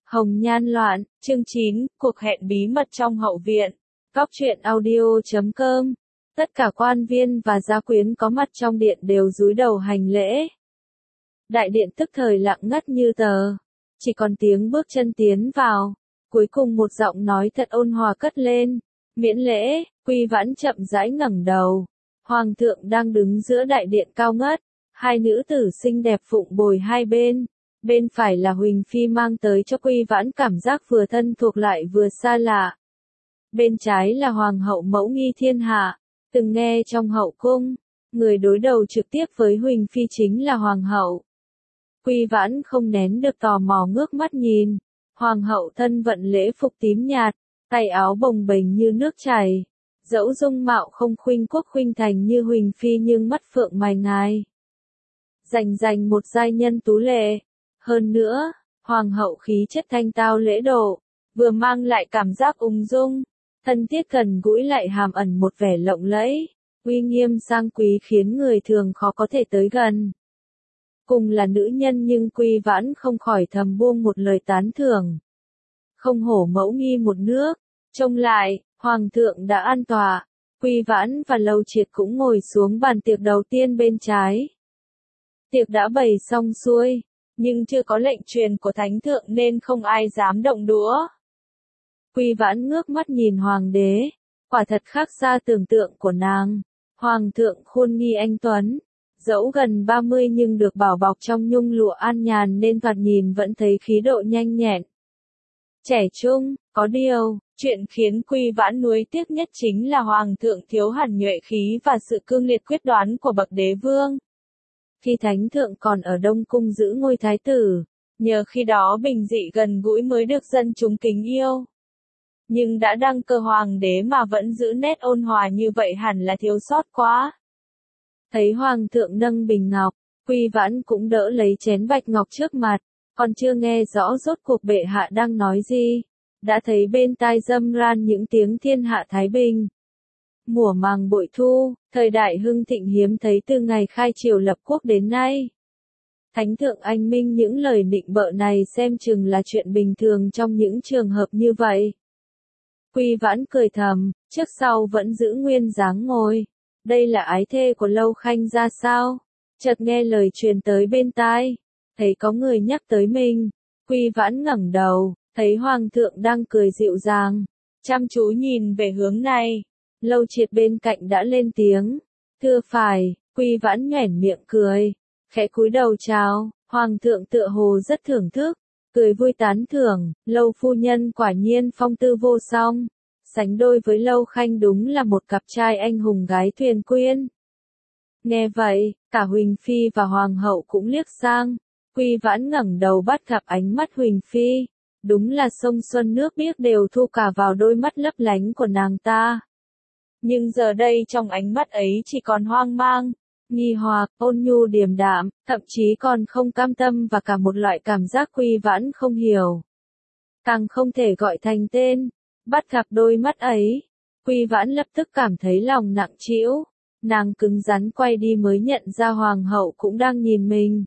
Hồng Nhan Loạn, chương 9, cuộc hẹn bí mật trong hậu viện. Góc truyện audio.com. Tất cả quan viên và gia quyến có mặt trong điện đều cúi đầu hành lễ. Đại điện tức thời lặng ngắt như tờ. Chỉ còn tiếng bước chân tiến vào. Cuối cùng một giọng nói thật ôn hòa cất lên. Miễn lễ, Quy Vãn chậm rãi ngẩng đầu. Hoàng thượng đang đứng giữa đại điện cao ngất. Hai nữ tử xinh đẹp phụng bồi hai bên. Bên phải là Huỳnh Phi mang tới cho Quy Vãn cảm giác vừa thân thuộc lại vừa xa lạ. Bên trái là Hoàng hậu mẫu nghi thiên hạ, từng nghe trong hậu cung, người đối đầu trực tiếp với Huỳnh Phi chính là Hoàng hậu. Quy Vãn không nén được tò mò ngước mắt nhìn, Hoàng hậu thân vận lễ phục tím nhạt, tay áo bồng bềnh như nước chảy, dẫu dung mạo không khuynh quốc khuynh thành như Huỳnh Phi nhưng mắt phượng mày ngài. Rành một giai nhân tú lệ. Hơn nữa, hoàng hậu khí chất thanh tao lễ độ, vừa mang lại cảm giác ung dung, thân thiết gần gũi lại hàm ẩn một vẻ lộng lẫy, uy nghiêm sang quý khiến người thường khó có thể tới gần. Cùng là nữ nhân nhưng Quy Vãn không khỏi thầm buông một lời tán thưởng. Không hổ mẫu nghi một nước, trông lại, hoàng thượng đã an tọa, Quy Vãn và Lâu Triệt cũng ngồi xuống bàn tiệc đầu tiên bên trái. Tiệc đã bày xong xuôi. Nhưng chưa có lệnh truyền của thánh thượng nên không ai dám động đũa. Quy Vãn ngước mắt nhìn hoàng đế, quả thật khác xa tưởng tượng của nàng. Hoàng thượng khuôn nghi anh tuấn, dẫu gần 30 nhưng được bảo bọc trong nhung lụa an nhàn nên thoạt nhìn vẫn thấy khí độ nhanh nhẹn. Trẻ trung, có điều, chuyện khiến Quy Vãn nuối tiếc nhất chính là hoàng thượng thiếu hẳn nhuệ khí và sự cương liệt quyết đoán của bậc đế vương. Khi thánh thượng còn ở Đông Cung giữ ngôi thái tử, nhờ khi đó bình dị gần gũi mới được dân chúng kính yêu. Nhưng đã đăng cơ hoàng đế mà vẫn giữ nét ôn hòa như vậy hẳn là thiếu sót quá. Thấy hoàng thượng nâng bình ngọc, Quy Vãn cũng đỡ lấy chén bạch ngọc trước mặt, còn chưa nghe rõ rốt cuộc bệ hạ đang nói gì, đã thấy bên tai râm ran những tiếng thiên hạ thái bình. Mùa màng bội thu, thời đại hưng thịnh hiếm thấy từ ngày khai triều lập quốc đến nay. Thánh thượng anh minh những lời nịnh bợ này xem chừng là chuyện bình thường trong những trường hợp như vậy. Quy Vãn cười thầm, trước sau vẫn giữ nguyên dáng ngồi. Đây là ái thê của Lâu Khanh ra sao? Chợt nghe lời truyền tới bên tai, thấy có người nhắc tới mình. Quy Vãn ngẩng đầu, thấy hoàng thượng đang cười dịu dàng, chăm chú nhìn về hướng này. Lâu Triệt bên cạnh đã lên tiếng, thưa phải. Quy Vãn nhoẻn miệng cười, khẽ cúi đầu chào, hoàng thượng tựa hồ rất thưởng thức, cười vui tán thưởng, Lâu phu nhân quả nhiên phong tư vô song, sánh đôi với Lâu Khanh đúng là một cặp trai anh hùng gái thuyền quyên. Nghe vậy, cả Huỳnh Phi và hoàng hậu cũng liếc sang, Quy Vãn ngẩng đầu bắt gặp ánh mắt Huỳnh Phi, đúng là sông xuân nước biếc đều thu cả vào đôi mắt lấp lánh của nàng ta. Nhưng giờ đây trong ánh mắt ấy chỉ còn hoang mang, nghi hoặc, ôn nhu điềm đạm, thậm chí còn không cam tâm và cả một loại cảm giác Quy Vãn không hiểu. Càng không thể gọi thành tên, bắt gặp đôi mắt ấy, Quy Vãn lập tức cảm thấy lòng nặng trĩu, nàng cứng rắn quay đi mới nhận ra hoàng hậu cũng đang nhìn mình.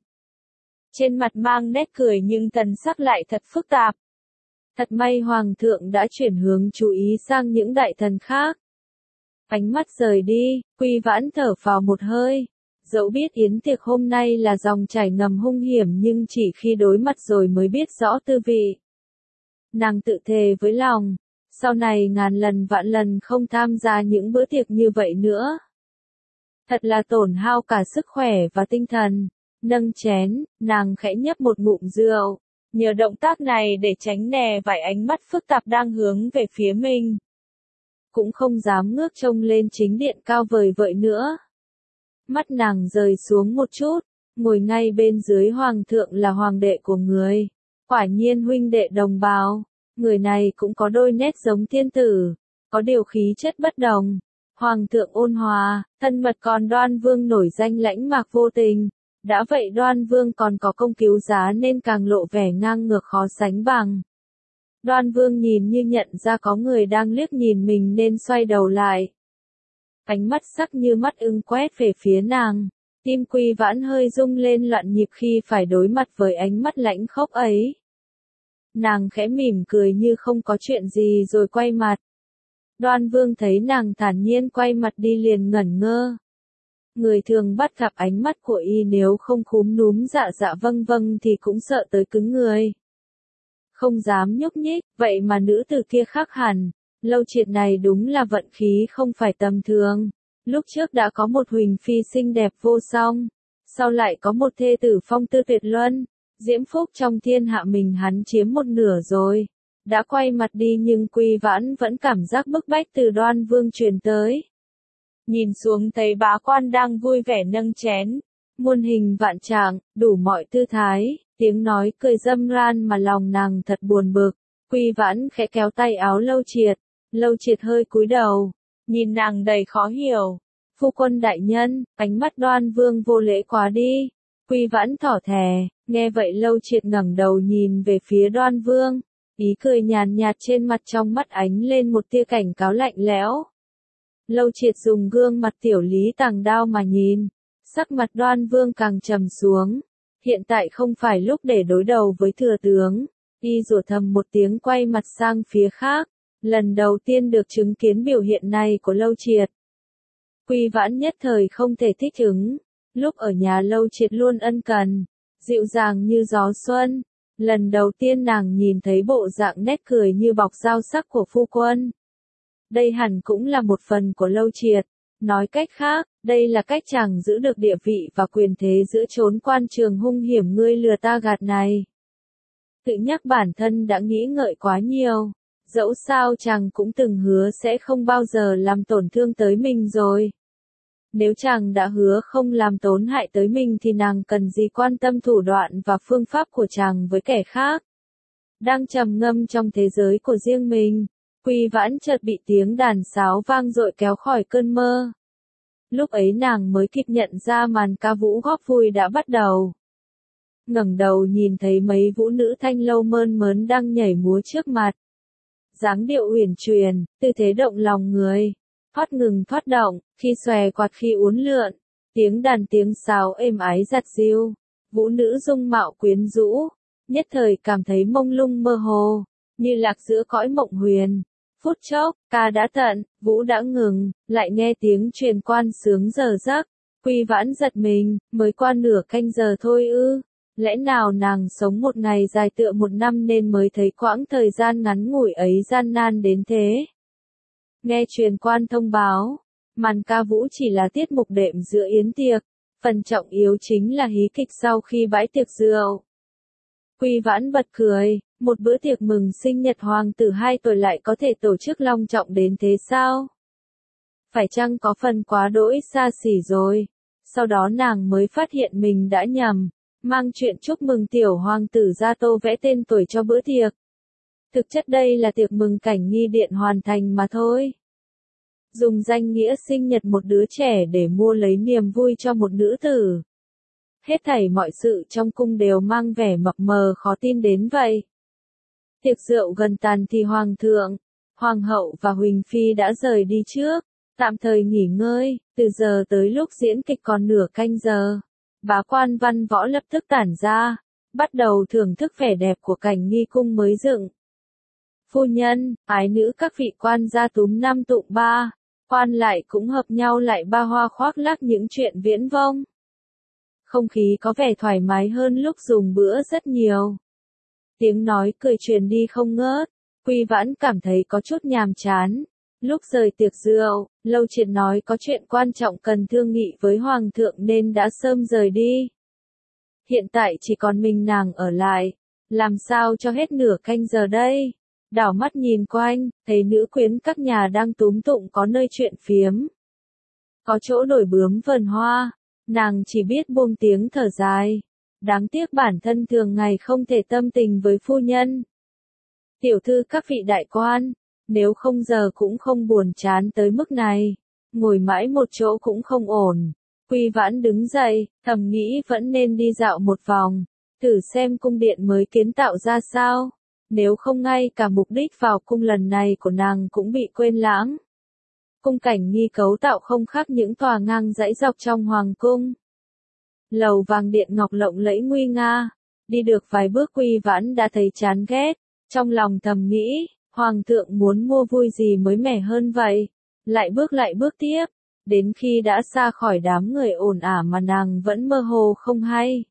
Trên mặt mang nét cười nhưng thần sắc lại thật phức tạp. Thật may hoàng thượng đã chuyển hướng chú ý sang những đại thần khác. Ánh mắt rời đi, Quy Vãn thở phào một hơi. Dẫu biết yến tiệc hôm nay là dòng chảy ngầm hung hiểm nhưng chỉ khi đối mặt rồi mới biết rõ tư vị. Nàng tự thề với lòng, sau này ngàn lần vạn lần không tham gia những bữa tiệc như vậy nữa. Thật là tổn hao cả sức khỏe và tinh thần. Nâng chén, nàng khẽ nhấp một ngụm rượu, nhờ động tác này để tránh né vài ánh mắt phức tạp đang hướng về phía mình. Cũng không dám ngước trông lên chính điện cao vời vợi nữa. Mắt nàng rời xuống một chút, ngồi ngay bên dưới hoàng thượng là hoàng đệ của người. Quả nhiên huynh đệ đồng bào, người này cũng có đôi nét giống thiên tử, có điều khí chất bất đồng. Hoàng thượng ôn hòa, thân mật còn Đoan Vương nổi danh lãnh mạc vô tình. Đã vậy Đoan Vương còn có công cứu giá nên càng lộ vẻ ngang ngược khó sánh bằng. Đoan Vương nhìn như nhận ra có người đang liếc nhìn mình nên xoay đầu lại. Ánh mắt sắc như mắt ưng quét về phía nàng. Tim Quy Vãn hơi rung lên loạn nhịp khi phải đối mặt với ánh mắt lãnh khốc ấy. nàng khẽ mỉm cười như không có chuyện gì rồi quay mặt. Đoan Vương thấy nàng thản nhiên quay mặt đi liền ngẩn ngơ. Người thường bắt gặp ánh mắt của y nếu không cúm núm dạ dạ vâng vâng thì cũng sợ tới cứng người. Không dám nhúc nhích, vậy mà nữ tử kia khác hẳn. Lâu Triệt này đúng là vận khí không phải tầm thường. Lúc trước đã có một huỳnh phi xinh đẹp vô song, sau lại có một thê tử phong tư tuyệt luân, diễm phúc trong thiên hạ mình hắn chiếm một nửa rồi. Đã quay mặt đi nhưng Quy Vãn vẫn cảm giác bức bách từ Đoan Vương truyền tới. Nhìn xuống thấy bá quan đang vui vẻ nâng chén, muôn hình vạn trạng, đủ mọi tư thái, tiếng nói cười râm ran mà lòng nàng thật buồn bực. Quy Vãn khẽ kéo tay áo Lâu Triệt hơi cúi đầu, nhìn nàng đầy khó hiểu. Phu quân đại nhân, ánh mắt Đoan Vương vô lễ quá đi. Quy Vãn thỏ thè, nghe vậy Lâu Triệt ngẩng đầu nhìn về phía Đoan Vương, ý cười nhàn nhạt trên mặt trong mắt ánh lên một tia cảnh cáo lạnh lẽo. Lâu Triệt dùng gương mặt tiểu lý tàng đao mà nhìn, sắc mặt Đoan Vương càng trầm xuống. Hiện tại không phải lúc để đối đầu với thừa tướng. Y rủa thầm một tiếng quay mặt sang phía khác. Lần đầu tiên được chứng kiến biểu hiện này của Lâu Triệt. Quy Vãn nhất thời không thể thích ứng. Lúc ở nhà Lâu Triệt luôn ân cần, dịu dàng như gió xuân. Lần đầu tiên nàng nhìn thấy bộ dạng nét cười như bọc dao sắc của phu quân. Đây hẳn cũng là một phần của Lâu Triệt. Nói cách khác, đây là cách chàng giữ được địa vị và quyền thế giữa chốn quan trường hung hiểm ngươi lừa ta gạt này. Tự nhắc bản thân đã nghĩ ngợi quá nhiều. Dẫu sao chàng cũng từng hứa sẽ không bao giờ làm tổn thương tới mình rồi. Nếu chàng đã hứa không làm tổn hại tới mình thì nàng cần gì quan tâm thủ đoạn và phương pháp của chàng với kẻ khác. Đang trầm ngâm trong thế giới của riêng mình, Quy Vãn chợt bị tiếng đàn sáo vang dội kéo khỏi cơn mơ. Lúc ấy nàng mới kịp nhận ra màn ca vũ góp vui đã bắt đầu. Ngẩng đầu nhìn thấy mấy vũ nữ thanh lâu mơn mớn đang nhảy múa trước mặt. Dáng điệu uyển chuyển, tư thế động lòng người, thoát ngừng thoát động, khi xòe quạt khi uốn lượn, tiếng đàn tiếng sáo êm ái giặt dịu, vũ nữ dung mạo quyến rũ, nhất thời cảm thấy mông lung mơ hồ, như lạc giữa cõi mộng huyền. Phút chốc, ca đã tận, vũ đã ngừng, lại nghe tiếng truyền quan sướng giờ giấc. Quy Vãn giật mình, mới qua nửa canh giờ thôi ư. Lẽ nào nàng sống một ngày dài tựa một năm nên mới thấy quãng thời gian ngắn ngủi ấy gian nan đến thế. Nghe truyền quan thông báo, màn ca vũ chỉ là tiết mục đệm giữa yến tiệc, phần trọng yếu chính là hí kịch sau khi bãi tiệc rượu. Quy Vãn bật cười, một bữa tiệc mừng sinh nhật hoàng tử 2 tuổi lại có thể tổ chức long trọng đến thế sao? Phải chăng có phần quá đỗi xa xỉ rồi? Sau đó nàng mới phát hiện mình đã nhầm. Mang chuyện chúc mừng tiểu hoàng tử ra tô vẽ tên tuổi cho bữa tiệc. Thực chất đây là tiệc mừng cảnh nghi điện hoàn thành mà thôi. Dùng danh nghĩa sinh nhật một đứa trẻ để mua lấy niềm vui cho một nữ tử. Hết thảy mọi sự trong cung đều mang vẻ mập mờ khó tin đến vậy. Tiệc rượu gần tàn thì hoàng thượng, hoàng hậu và huỳnh phi đã rời đi trước, tạm thời nghỉ ngơi, từ giờ tới lúc diễn kịch còn nửa canh giờ. Bá quan văn võ lập tức tản ra, bắt đầu thưởng thức vẻ đẹp của cảnh nghi cung mới dựng. Phu nhân, ái nữ các vị quan gia túm năm tụng ba, quan lại cũng hợp nhau lại ba hoa khoác lác những chuyện viễn vông. Không khí có vẻ thoải mái hơn lúc dùng bữa rất nhiều. Tiếng nói cười truyền đi không ngớt, Quy Vãn cảm thấy có chút nhàm chán. Lúc rời tiệc rượu, Lâu Triệt nói có chuyện quan trọng cần thương nghị với Hoàng thượng nên đã sớm rời đi. Hiện tại chỉ còn mình nàng ở lại, làm sao cho hết nửa canh giờ đây? Đảo mắt nhìn quanh, thấy nữ quyến các nhà đang túm tụng có nơi chuyện phiếm. Có chỗ nổi bướm vờn hoa, nàng chỉ biết buông tiếng thở dài. Đáng tiếc bản thân thường ngày không thể tâm tình với phu nhân. Tiểu thư các vị đại quan. Nếu không giờ cũng không buồn chán tới mức này. Ngồi mãi một chỗ cũng không ổn. Quy Vãn đứng dậy, thầm nghĩ vẫn nên đi dạo một vòng. Thử xem cung điện mới kiến tạo ra sao. Nếu không ngay cả mục đích vào cung lần này của nàng cũng bị quên lãng. Cung cảnh nghi cấu tạo không khác những tòa ngang dãy dọc trong hoàng cung. Lầu vàng điện ngọc lộng lẫy nguy nga. Đi được vài bước Quy Vãn đã thấy chán ghét, trong lòng thầm nghĩ, Hoàng thượng muốn mua vui gì mới mẻ hơn vậy, lại bước tiếp, đến khi đã xa khỏi đám người ồn ả mà nàng vẫn mơ hồ không hay.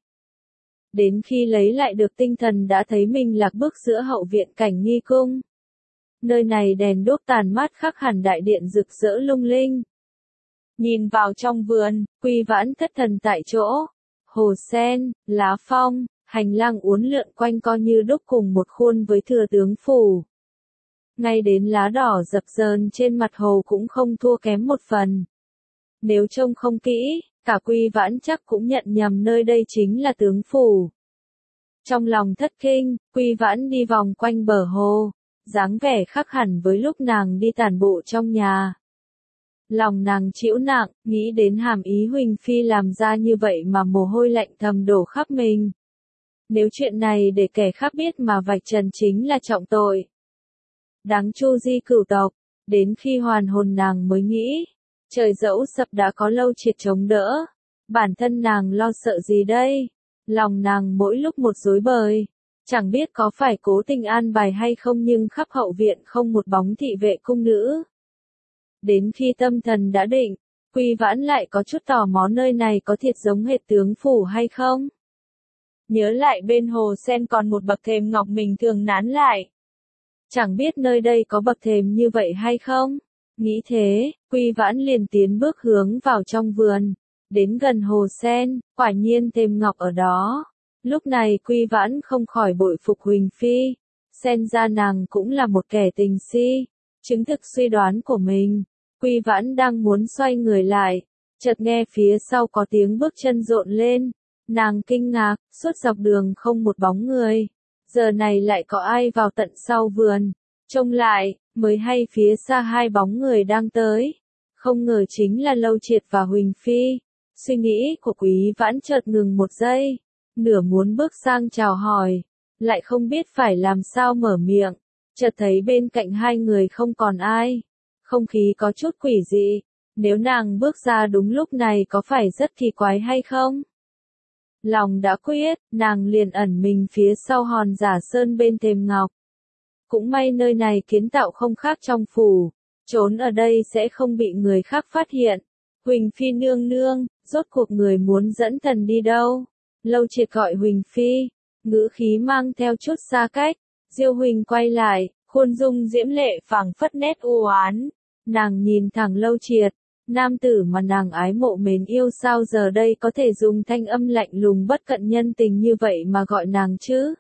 Đến khi lấy lại được tinh thần đã thấy mình lạc bước giữa hậu viện Cảnh Nghi Cung. Nơi này đèn đuốc tàn mát khác hẳn đại điện rực rỡ lung linh. Nhìn vào trong vườn, Quy Vãn thất thần tại chỗ. Hồ sen, lá phong, hành lang uốn lượn quanh co như đúc cùng một khuôn với thừa tướng phủ. Ngay đến lá đỏ dập dờn trên mặt hồ cũng không thua kém một phần. Nếu trông không kỹ, cả Quy Vãn chắc cũng nhận nhầm nơi đây chính là tướng phủ. Trong lòng thất kinh, Quy Vãn đi vòng quanh bờ hồ, dáng vẻ khác hẳn với lúc nàng đi tản bộ trong nhà. Lòng nàng chịu nặng, nghĩ đến hàm ý Huỳnh Phi làm ra như vậy mà mồ hôi lạnh thầm đổ khắp mình. Nếu chuyện này để kẻ khác biết mà vạch trần chính là trọng tội. Đáng chu di cửu tộc, đến khi hoàn hồn nàng mới nghĩ, trời dẫu sập đã có Lâu Triệt chống đỡ, bản thân nàng lo sợ gì đây? Lòng nàng mỗi lúc một rối bời, chẳng biết có phải cố tình an bài hay không nhưng khắp hậu viện không một bóng thị vệ cung nữ. Đến khi tâm thần đã định, Quy Vãn lại có chút tò mò nơi này có thiệt giống hệt tướng phủ hay không? Nhớ lại bên hồ sen còn một bậc thềm ngọc mình thường nán lại. Chẳng biết nơi đây có bậc thềm như vậy hay không? Nghĩ thế, Quy Vãn liền tiến bước hướng vào trong vườn. Đến gần hồ sen, quả nhiên thềm ngọc ở đó. Lúc này Quy Vãn không khỏi bội phục Huỳnh Phi. Xem ra nàng cũng là một kẻ tình si. Chứng thực suy đoán của mình, Quy Vãn đang muốn xoay người lại. Chợt nghe phía sau có tiếng bước chân rộn lên. Nàng kinh ngạc, suốt dọc đường không một bóng người. Giờ này lại có ai vào tận sau vườn. Trông lại, mới hay phía xa hai bóng người đang tới. Không ngờ chính là Lâu Triệt và Huỳnh Phi. Suy nghĩ của Quý Vãn chợt ngừng một giây. Nửa muốn bước sang chào hỏi. Lại không biết phải làm sao mở miệng. Chợt thấy bên cạnh hai người không còn ai. Không khí có chút quỷ dị. Nếu nàng bước ra đúng lúc này có phải rất kỳ quái hay không? Lòng đã quyết, nàng liền ẩn mình phía sau hòn giả sơn bên thềm ngọc. Cũng may nơi này kiến tạo không khác trong phủ, trốn ở đây sẽ không bị người khác phát hiện. Huỳnh Phi nương nương, rốt cuộc người muốn dẫn thần đi đâu? Lâu Triệt gọi Huỳnh Phi, ngữ khí mang theo chút xa cách. Diêu Huỳnh quay lại, khuôn dung diễm lệ phảng phất nét u oán. Nàng nhìn thẳng Lâu Triệt. Nam tử mà nàng ái mộ mến yêu sao giờ đây có thể dùng thanh âm lạnh lùng bất cận nhân tình như vậy mà gọi nàng chứ?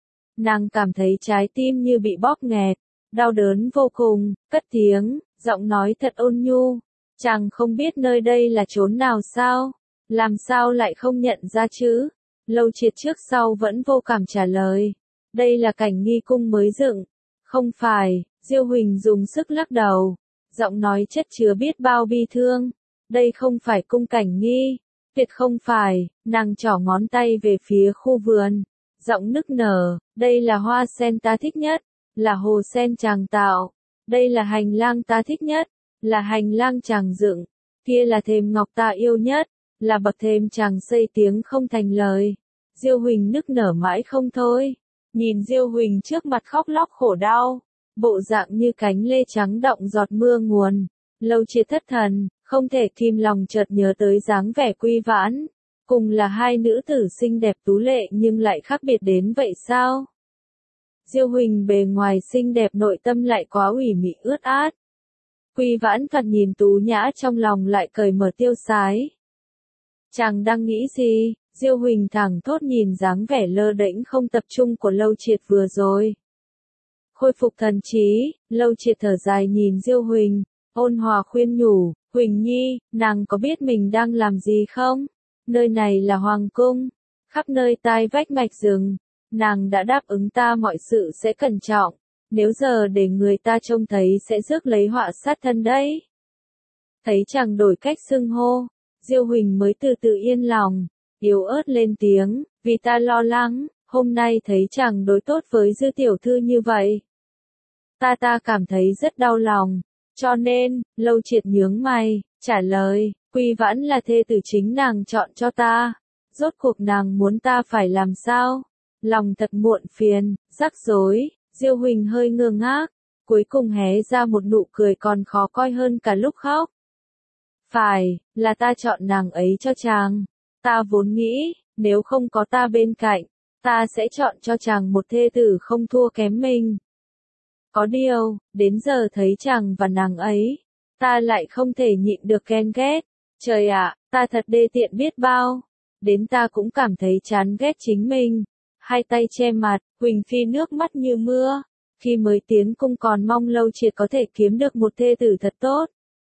Nàng cảm thấy trái tim như bị bóp nghẹt, đau đớn vô cùng, cất tiếng, giọng nói thật ôn nhu. Chàng không biết nơi đây là chốn nào sao? Làm sao lại không nhận ra chứ? Lâu Triệt trước sau vẫn vô cảm trả lời. Đây là Cảnh Nghi cung mới dựng. Không phải, Diêu Huỳnh dùng sức lắc đầu. Giọng nói chất chứa biết bao bi thương. Đây không phải cung Cảnh Nghi. Tuyệt không phải, nàng trỏ ngón tay về phía khu vườn. Giọng nức nở, đây là hoa sen ta thích nhất, là hồ sen chàng tạo. Đây là hành lang ta thích nhất, là hành lang chàng dựng. Kia là thềm ngọc ta yêu nhất, là bậc thềm chàng xây tiếng không thành lời. Diêu Huỳnh nức nở mãi không thôi. Nhìn Diêu Huỳnh trước mặt khóc lóc khổ đau. Bộ dạng như cánh lê trắng đọng giọt mưa nguồn. Lâu Triệt thất thần, không thể kìm lòng chợt nhớ tới dáng vẻ Quy Vãn. Cùng là hai nữ tử xinh đẹp tú lệ nhưng lại khác biệt đến vậy sao? Diêu Huỳnh bề ngoài xinh đẹp nội tâm lại quá ủy mị ướt át. Quy Vãn thoạt nhìn tú nhã trong lòng lại cởi mở tiêu sái. Chàng đang nghĩ gì? Diêu Huỳnh thẳng thốt nhìn dáng vẻ lơ đễnh không tập trung của Lâu Triệt vừa rồi. Khôi phục thần trí, Lâu Triệt thở dài nhìn Diêu Huỳnh, ôn hòa khuyên nhủ, Huỳnh Nhi, nàng có biết mình đang làm gì không? Nơi này là hoàng cung, khắp nơi tai vách mạch rừng, nàng đã đáp ứng ta mọi sự sẽ cẩn trọng, nếu giờ để người ta trông thấy sẽ rước lấy họa sát thân đấy. Thấy chàng đổi cách xưng hô, Diêu Huỳnh mới từ từ yên lòng, yếu ớt lên tiếng, vì ta lo lắng, hôm nay thấy chàng đối tốt với Dư tiểu thư như vậy. Ta cảm thấy rất đau lòng, cho nên, Lâu Triệt nhướng mày, trả lời, Quy Vãn là thê tử chính nàng chọn cho ta, rốt cuộc nàng muốn ta phải làm sao? Lòng thật muộn phiền, rắc rối, Diêu Huỳnh hơi ngơ ngác, cuối cùng hé ra một nụ cười còn khó coi hơn cả lúc khóc. Phải, là ta chọn nàng ấy cho chàng. Ta vốn nghĩ, nếu không có ta bên cạnh, ta sẽ chọn cho chàng một thê tử không thua kém mình. Có điều, đến giờ thấy chàng và nàng ấy, ta lại không thể nhịn được ghen ghét. Trời ạ, ta thật đê tiện biết bao. Đến ta cũng cảm thấy chán ghét chính mình. Hai tay che mặt, Huỳnh Phi nước mắt như mưa. Khi mới tiến cung còn mong Lâu Triệt có thể kiếm được một thê tử thật tốt.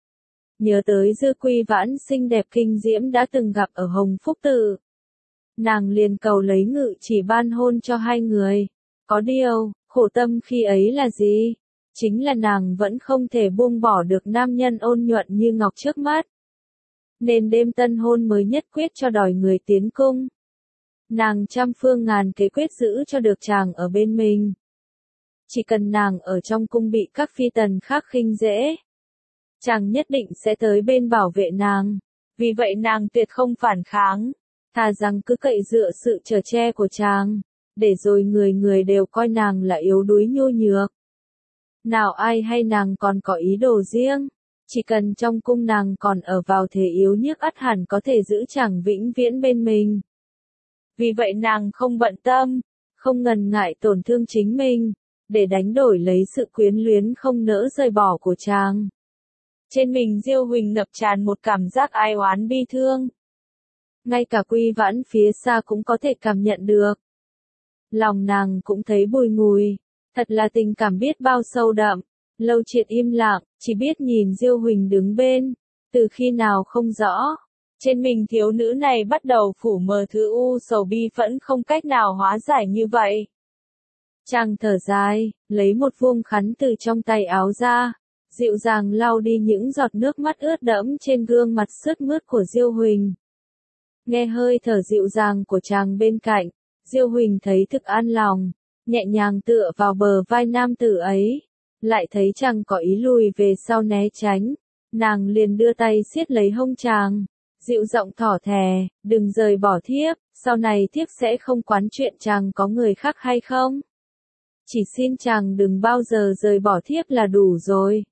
Nhớ tới Dư Quy Vãn xinh đẹp kinh diễm đã từng gặp ở Hồng Phúc Tự. Nàng liền cầu lấy ngự chỉ ban hôn cho hai người. Có điều, khổ tâm khi ấy là gì? Chính là nàng vẫn không thể buông bỏ được nam nhân ôn nhuận như ngọc trước mắt. Nên đêm tân hôn mới nhất quyết cho đòi người tiến cung. Nàng trăm phương ngàn kế quyết giữ cho được chàng ở bên mình. Chỉ cần nàng ở trong cung bị các phi tần khác khinh dễ, chàng nhất định sẽ tới bên bảo vệ nàng. Vì vậy nàng tuyệt không phản kháng, thà rằng cứ cậy dựa sự chở che của chàng, để rồi người người đều coi nàng là yếu đuối nhu nhược. Nào ai hay nàng còn có ý đồ riêng, chỉ cần trong cung nàng còn ở vào thế yếu nhược ắt hẳn có thể giữ chàng vĩnh viễn bên mình. Vì vậy nàng không bận tâm, không ngần ngại tổn thương chính mình, để đánh đổi lấy sự quyến luyến không nỡ rời bỏ của chàng. Trên mình Diêu Huỳnh ngập tràn một cảm giác ai oán bi thương. Ngay cả Quy Vãn phía xa cũng có thể cảm nhận được. Lòng nàng cũng thấy bùi ngùi, thật là tình cảm biết bao sâu đậm. Lâu Triệt im lặng, chỉ biết nhìn Diêu Huỳnh đứng bên, từ khi nào không rõ. Trên mình thiếu nữ này bắt đầu phủ mờ thứ u sầu bi phẫn không cách nào hóa giải như vậy. Chàng thở dài, lấy một vuông khăn từ trong tay áo ra, dịu dàng lau đi những giọt nước mắt ướt đẫm trên gương mặt sướt mướt của Diêu Huỳnh. Nghe hơi thở dịu dàng của chàng bên cạnh, Diêu Huỳnh thấy thực an lòng, nhẹ nhàng tựa vào bờ vai nam tử ấy, lại thấy chàng có ý lùi về sau né tránh, nàng liền đưa tay siết lấy hông chàng, dịu giọng thỏ thè, đừng rời bỏ thiếp, sau này thiếp sẽ không quán chuyện chàng có người khác hay không. Chỉ xin chàng đừng bao giờ rời bỏ thiếp là đủ rồi.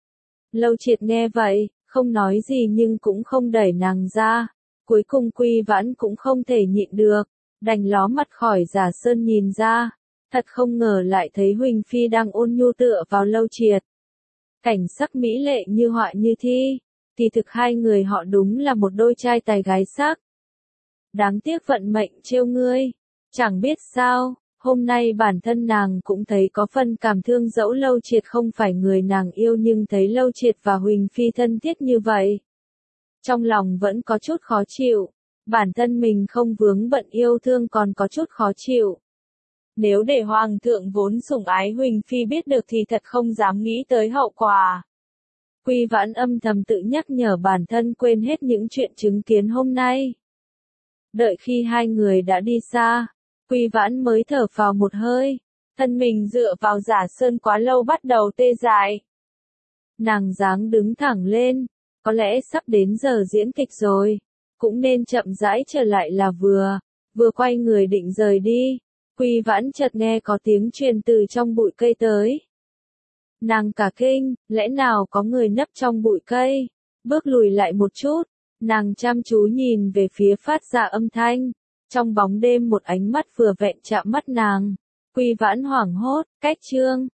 Lâu Triệt nghe vậy, không nói gì nhưng cũng không đẩy nàng ra. Cuối cùng Quy Vãn cũng không thể nhịn được, đành ló mặt khỏi giả sơn nhìn ra. Thật không ngờ lại thấy Huỳnh Phi đang ôn nhu tựa vào Lâu Triệt. Cảnh sắc mỹ lệ như họa như thi, kỳ thực hai người họ đúng là một đôi trai tài gái sắc. Đáng tiếc vận mệnh trêu ngươi, chẳng biết sao. Hôm nay bản thân nàng cũng thấy có phần cảm thương dẫu Lâu Triệt không phải người nàng yêu nhưng thấy Lâu Triệt và Huỳnh Phi thân thiết như vậy. Trong lòng vẫn có chút khó chịu, bản thân mình không vướng bận yêu thương còn có chút khó chịu. Nếu để Hoàng thượng vốn sủng ái Huỳnh Phi biết được thì thật không dám nghĩ tới hậu quả. Quy Vãn âm thầm tự nhắc nhở bản thân quên hết những chuyện chứng kiến hôm nay. Đợi khi hai người đã đi xa, Quy Vãn mới thở phào một hơi, thân mình dựa vào giả sơn quá lâu bắt đầu tê dại. Nàng dáng đứng thẳng lên, có lẽ sắp đến giờ diễn kịch rồi, cũng nên chậm rãi trở lại là vừa quay người định rời đi, Quy Vãn chợt nghe có tiếng truyền từ trong bụi cây tới. Nàng cả kinh, lẽ nào có người nấp trong bụi cây, bước lùi lại một chút, nàng chăm chú nhìn về phía phát ra âm thanh. Trong bóng đêm một ánh mắt vừa vẹn chạm mắt nàng, Quy Vãn hoảng hốt, cách chương.